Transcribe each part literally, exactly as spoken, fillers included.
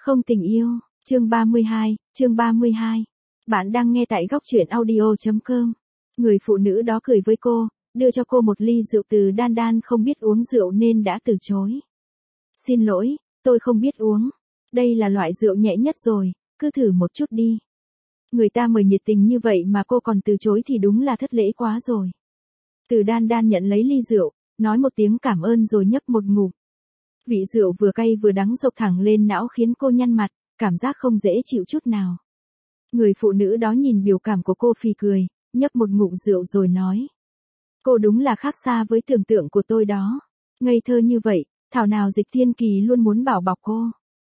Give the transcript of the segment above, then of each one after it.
Không tình yêu, chương ba mươi hai, chương ba mươi hai. Bạn đang nghe tại góc truyện audio chấm com. Người phụ nữ đó cười với cô, đưa cho cô một ly rượu. Từ Đan Đan không biết uống rượu nên đã từ chối. Xin lỗi, tôi không biết uống. Đây là loại rượu nhẹ nhất rồi, cứ thử một chút đi. Người ta mời nhiệt tình như vậy mà cô còn từ chối thì đúng là thất lễ quá rồi. Từ Đan Đan nhận lấy ly rượu, nói một tiếng cảm ơn rồi nhấp một ngụm. Vị rượu vừa cay vừa đắng dộc thẳng lên não khiến cô nhăn mặt, cảm giác không dễ chịu chút nào. Người phụ nữ đó nhìn biểu cảm của cô phì cười, nhấp một ngụm rượu rồi nói. Cô đúng là khác xa với tưởng tượng của tôi đó. Ngây thơ như vậy, thảo nào Dịch Thiên Kỳ luôn muốn bảo bọc cô.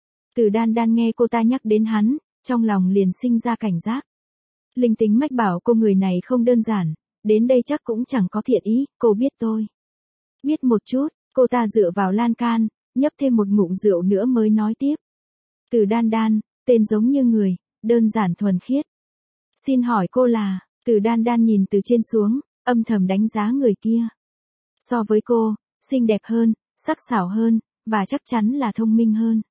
Từ Đan Đan nghe cô ta nhắc đến hắn, trong lòng liền sinh ra cảnh giác. Linh tính mách bảo cô người này không đơn giản, đến đây chắc cũng chẳng có thiện ý. Cô biết tôi. Biết một chút, cô ta dựa vào lan can, nhấp thêm một ngụm rượu nữa mới nói tiếp. Từ Đan Đan, tên giống như người, đơn giản thuần khiết. Xin hỏi cô là, Từ Đan Đan nhìn từ trên xuống, âm thầm đánh giá người kia. So với cô, xinh đẹp hơn, sắc sảo hơn, và chắc chắn là thông minh hơn.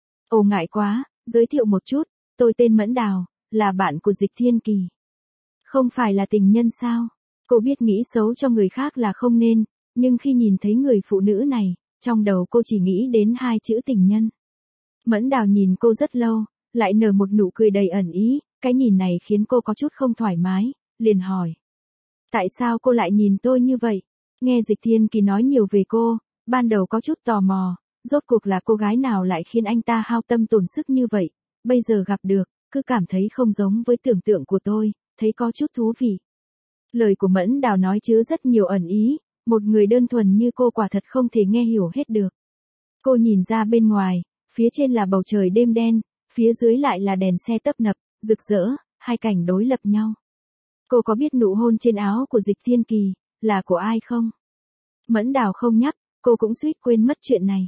Ồ ngại quá, giới thiệu một chút, tôi tên Mẫn Đào, là bạn của Dịch Thiên Kỳ. Không phải là tình nhân sao? Cô biết nghĩ xấu cho người khác là không nên, nhưng khi nhìn thấy người phụ nữ này, trong đầu cô chỉ nghĩ đến hai chữ tình nhân. Mẫn Đào nhìn cô rất lâu, lại nở một nụ cười đầy ẩn ý, cái nhìn này khiến cô có chút không thoải mái, liền hỏi. Tại sao cô lại nhìn tôi như vậy? Nghe Dịch Thiên Kỳ nói nhiều về cô, ban đầu có chút tò mò, rốt cuộc là cô gái nào lại khiến anh ta hao tâm tổn sức như vậy, bây giờ gặp được, cứ cảm thấy không giống với tưởng tượng của tôi, thấy có chút thú vị. Lời của Mẫn Đào nói chứa rất nhiều ẩn ý, một người đơn thuần như cô quả thật không thể nghe hiểu hết được. Cô nhìn ra bên ngoài, phía trên là bầu trời đêm đen, phía dưới lại là đèn xe tấp nập, rực rỡ, hai cảnh đối lập nhau. Cô có biết nụ hôn trên áo của Dịch Thiên Kỳ, là của ai không? Mẫn Đào không nhắc, cô cũng suýt quên mất chuyện này.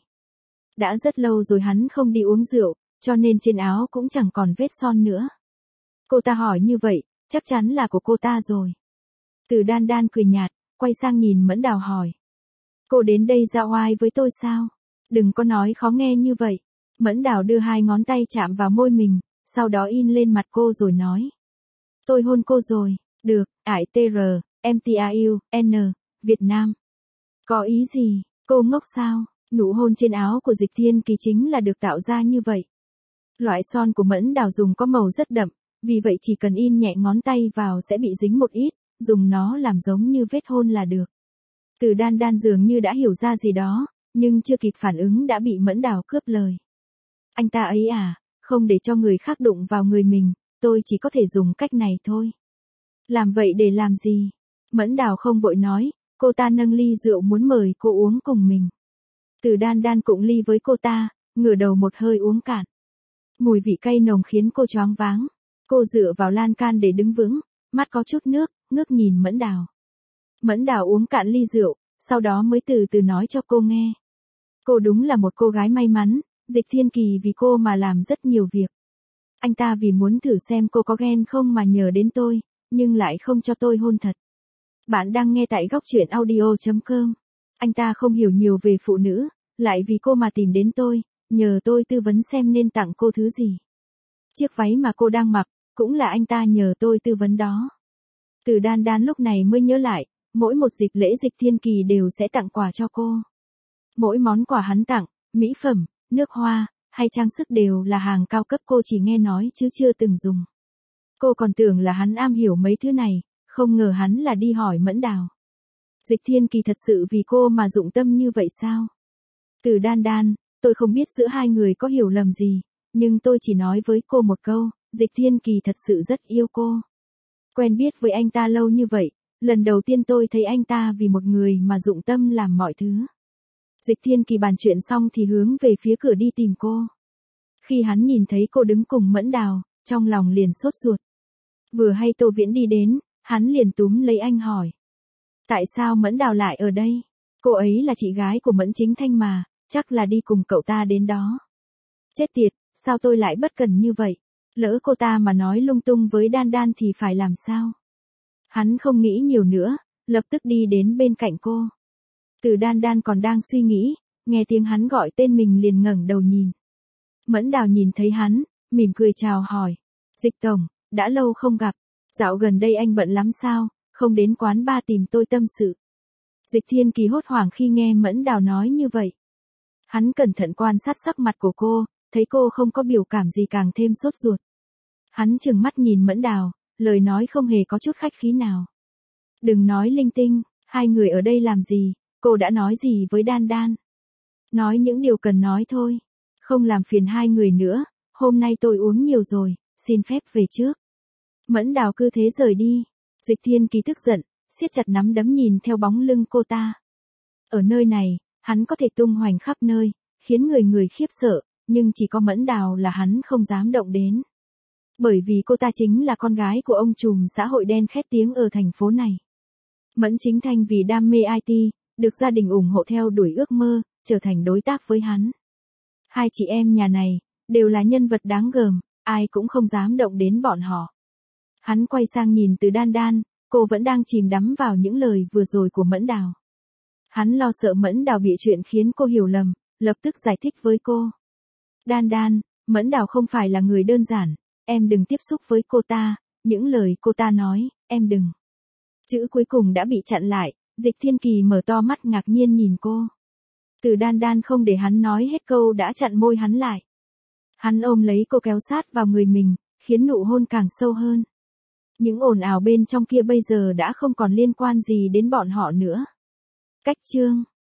Đã rất lâu rồi hắn không đi uống rượu, cho nên trên áo cũng chẳng còn vết son nữa. Cô ta hỏi như vậy, chắc chắn là của cô ta rồi. Từ Đan Đan cười nhạt, quay sang nhìn Mẫn Đào hỏi. Cô đến đây ra oai với tôi sao? Đừng có nói khó nghe như vậy. Mẫn Đào đưa hai ngón tay chạm vào môi mình, sau đó in lên mặt cô rồi nói. Tôi hôn cô rồi, được, ải tê rờ, em tê a u, N, Việt Nam. Có ý gì, cô ngốc sao? Nụ hôn trên áo của Dịch Thiên Kỳ chính là được tạo ra như vậy. Loại son của Mẫn Đào dùng có màu rất đậm, vì vậy chỉ cần in nhẹ ngón tay vào sẽ bị dính một ít, dùng nó làm giống như vết hôn là được. Từ Đan Đan dường như đã hiểu ra gì đó, nhưng chưa kịp phản ứng đã bị Mẫn Đào cướp lời. Anh ta ấy à, không để cho người khác đụng vào người mình, tôi chỉ có thể dùng cách này thôi. Làm vậy để làm gì? Mẫn Đào không vội nói, cô ta nâng ly rượu muốn mời cô uống cùng mình. Từ Đan Đan cụng ly với cô ta, ngửa đầu một hơi uống cạn. Mùi vị cay nồng khiến cô choáng váng. Cô dựa vào lan can để đứng vững, mắt có chút nước, ngước nhìn Mẫn Đào. Mẫn Đào uống cạn ly rượu, sau đó mới từ từ nói cho cô nghe. Cô đúng là một cô gái may mắn, Dịch Thiên Kỳ vì cô mà làm rất nhiều việc. Anh ta vì muốn thử xem cô có ghen không mà nhờ đến tôi, nhưng lại không cho tôi hôn thật. Bạn đang nghe tại góc truyện audio chấm com. Anh ta không hiểu nhiều về phụ nữ, lại vì cô mà tìm đến tôi, nhờ tôi tư vấn xem nên tặng cô thứ gì. Chiếc váy mà cô đang mặc, cũng là anh ta nhờ tôi tư vấn đó. Từ Đan Đan lúc này mới nhớ lại, mỗi một dịp lễ Dịch Thiên Kỳ đều sẽ tặng quà cho cô. Mỗi món quà hắn tặng, mỹ phẩm, nước hoa, hay trang sức đều là hàng cao cấp cô chỉ nghe nói chứ chưa từng dùng. Cô còn tưởng là hắn am hiểu mấy thứ này, không ngờ hắn là đi hỏi Mẫn Đào. Dịch Thiên Kỳ thật sự vì cô mà dụng tâm như vậy sao? Từ Đan Đan, tôi không biết giữa hai người có hiểu lầm gì, nhưng tôi chỉ nói với cô một câu, Dịch Thiên Kỳ thật sự rất yêu cô. Quen biết với anh ta lâu như vậy, lần đầu tiên tôi thấy anh ta vì một người mà dụng tâm làm mọi thứ. Dịch Thiên Kỳ bàn chuyện xong thì hướng về phía cửa đi tìm cô. Khi hắn nhìn thấy cô đứng cùng Mẫn Đào, trong lòng liền sốt ruột. Vừa hay Tô Viễn đi đến, hắn liền túm lấy anh hỏi. Tại sao Mẫn Đào lại ở đây? Cô ấy là chị gái của Mẫn Chính Thanh mà, chắc là đi cùng cậu ta đến đó. Chết tiệt, sao tôi lại bất cần như vậy? Lỡ cô ta mà nói lung tung với Đan Đan thì phải làm sao? Hắn không nghĩ nhiều nữa, lập tức đi đến bên cạnh cô. Từ Đan Đan còn đang suy nghĩ, nghe tiếng hắn gọi tên mình liền ngẩng đầu nhìn. Mẫn Đào nhìn thấy hắn, mỉm cười chào hỏi. Dịch tổng, đã lâu không gặp. Dạo gần đây anh bận lắm sao, không đến quán bar tìm tôi tâm sự. Dịch Thiên Kỳ hốt hoảng khi nghe Mẫn Đào nói như vậy. Hắn cẩn thận quan sát sắc mặt của cô, thấy cô không có biểu cảm gì càng thêm sốt ruột. Hắn trừng mắt nhìn Mẫn Đào, lời nói không hề có chút khách khí nào. Đừng nói linh tinh, hai người ở đây làm gì, cô đã nói gì với Đan Đan. Nói những điều cần nói thôi, không làm phiền hai người nữa, hôm nay tôi uống nhiều rồi, xin phép về trước. Mẫn Đào cứ thế rời đi, Dịch Thiên Kỳ tức giận, siết chặt nắm đấm nhìn theo bóng lưng cô ta. Ở nơi này, hắn có thể tung hoành khắp nơi, khiến người người khiếp sợ, nhưng chỉ có Mẫn Đào là hắn không dám động đến. Bởi vì cô ta chính là con gái của ông trùm xã hội đen khét tiếng ở thành phố này. Mẫn Chính Thanh vì đam mê i tê, được gia đình ủng hộ theo đuổi ước mơ, trở thành đối tác với hắn. Hai chị em nhà này, đều là nhân vật đáng gờm, ai cũng không dám động đến bọn họ. Hắn quay sang nhìn từ Đan Đan, cô vẫn đang chìm đắm vào những lời vừa rồi của Mẫn Đào. Hắn lo sợ Mẫn Đào bị chuyện khiến cô hiểu lầm, lập tức giải thích với cô. Đan Đan, Mẫn Đào không phải là người đơn giản, em đừng tiếp xúc với cô ta, những lời cô ta nói, em đừng. Chữ cuối cùng đã bị chặn lại, Dịch Thiên Kỳ mở to mắt ngạc nhiên nhìn cô. Từ Đan Đan không để hắn nói hết câu đã chặn môi hắn lại. Hắn ôm lấy cô kéo sát vào người mình, khiến nụ hôn càng sâu hơn. Những ồn ào bên trong kia bây giờ đã không còn liên quan gì đến bọn họ nữa. Cách chương